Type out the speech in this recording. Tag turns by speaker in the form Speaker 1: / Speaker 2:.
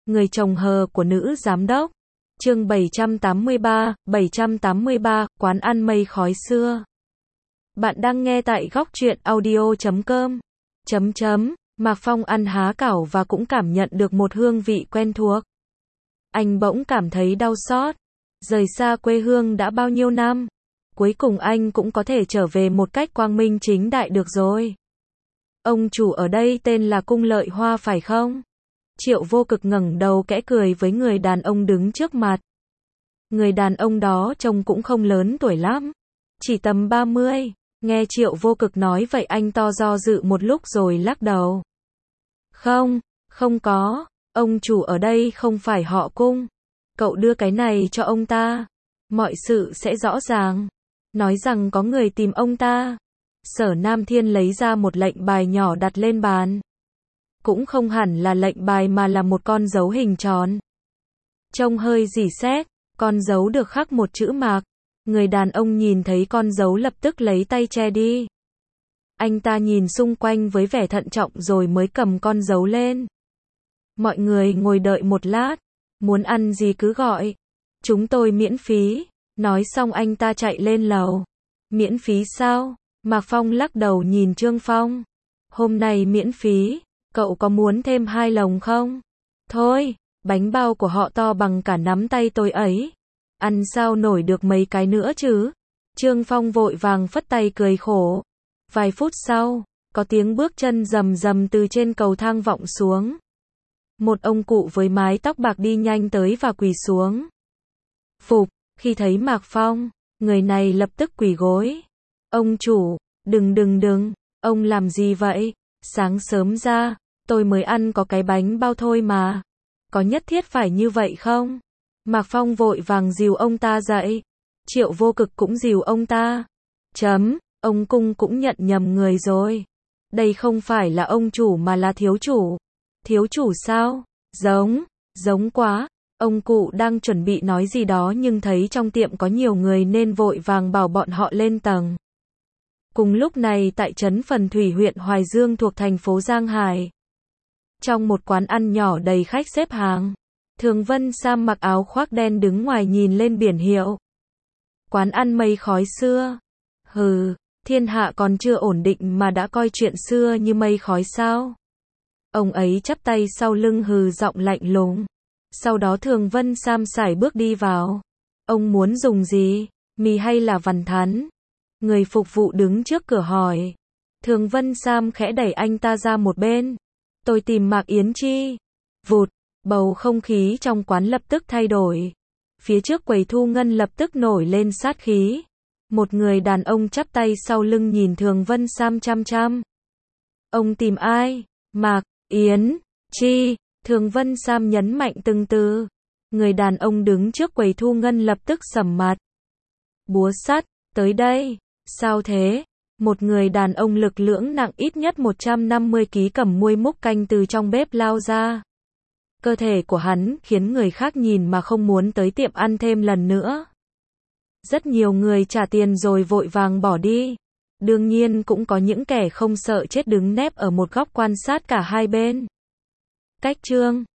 Speaker 1: Người chồng hờ của nữ giám đốc. Chương 783, quán ăn mây khói xưa. Bạn đang nghe tại góc truyện audio.com. Mạc Phong ăn há cảo và cũng cảm nhận được một hương vị quen thuộc. Anh bỗng cảm thấy đau xót. Rời xa quê hương đã bao nhiêu năm, cuối cùng anh cũng có thể trở về một cách quang minh chính đại được rồi. Ông chủ ở đây tên là Cung Lợi Hoa phải không? Triệu Vô Cực ngẩng đầu khẽ cười với người đàn ông đứng trước mặt. Người đàn ông đó trông cũng không lớn tuổi lắm, chỉ tầm 30. Nghe Triệu Vô Cực nói vậy anh to do dự một lúc rồi lắc đầu. Không có, ông chủ ở đây không phải họ Cung. Cậu đưa cái này cho ông ta, mọi sự sẽ rõ ràng. Nói rằng có người tìm ông ta. Sở Nam Thiên lấy ra một lệnh bài nhỏ đặt lên bàn. Cũng không hẳn là lệnh bài mà là một con dấu hình tròn. Trông hơi rỉ sét, con dấu được khắc một chữ Mạc. Người đàn ông nhìn thấy con dấu lập tức lấy tay che đi. Anh ta nhìn xung quanh với vẻ thận trọng rồi mới cầm con dấu lên. Mọi người ngồi đợi một lát, muốn ăn gì cứ gọi. Chúng tôi miễn phí. Nói xong anh ta chạy lên lầu. Miễn phí sao? Mạc Phong lắc đầu nhìn Trương Phong. Hôm nay miễn phí, cậu có muốn thêm 2 lồng không? Thôi, bánh bao của họ to bằng cả nắm tay tôi ấy. Ăn sao nổi được mấy cái nữa chứ? Trương Phong vội vàng phất tay cười khổ. Vài phút sau, có tiếng bước chân rầm rầm từ trên cầu thang vọng xuống. Một ông cụ với mái tóc bạc đi nhanh tới và quỳ xuống. Phục, khi thấy Mạc Phong, người này lập tức quỳ gối. Ông chủ, đừng, ông làm gì vậy? Sáng sớm ra, tôi mới ăn có cái bánh bao thôi mà. Có nhất thiết phải như vậy không? Mạc Phong vội vàng dìu ông ta dậy. Triệu Vô Cực cũng dìu ông ta. Ông Cung cũng nhận nhầm người rồi. Đây không phải là ông chủ mà là thiếu chủ. Thiếu chủ sao? Giống quá. Ông cụ đang chuẩn bị nói gì đó nhưng thấy trong tiệm có nhiều người nên vội vàng bảo bọn họ lên tầng. Cùng lúc này tại trấn Phần Thủy huyện Hoài Dương thuộc thành phố Giang Hải. Trong một quán ăn nhỏ đầy khách xếp hàng, Thường Vân Sam mặc áo khoác đen đứng ngoài nhìn lên biển hiệu. Quán ăn mây khói xưa. Thiên hạ còn chưa ổn định mà đã coi chuyện xưa như mây khói sao? Ông ấy chắp tay sau lưng giọng lạnh lùng. Sau đó Thường Vân Sam sải bước đi vào. Ông muốn dùng gì? Mì hay là vằn thắn? Người phục vụ đứng trước cửa hỏi. Thường Vân Sam khẽ đẩy anh ta ra một bên. Tôi tìm Mạc Yến Chi. Vụt, bầu không khí trong quán lập tức thay đổi. Phía trước quầy thu ngân lập tức nổi lên sát khí. Một người đàn ông chắp tay sau lưng nhìn Thường Vân Sam chăm chăm. Ông tìm ai? Mạc Yến Chi. Thường Vân Sam nhấn mạnh từng từ. Người đàn ông đứng trước quầy thu ngân lập tức sầm mặt. Búa sắt, tới đây. Sao thế? Một người đàn ông lực lưỡng nặng ít nhất 150 kg cầm muôi múc canh từ trong bếp lao ra. Cơ thể của hắn khiến người khác nhìn mà không muốn tới tiệm ăn thêm lần nữa. Rất nhiều người trả tiền rồi vội vàng bỏ đi. Đương nhiên cũng có những kẻ không sợ chết đứng nép ở một góc quan sát cả hai bên. Cách chương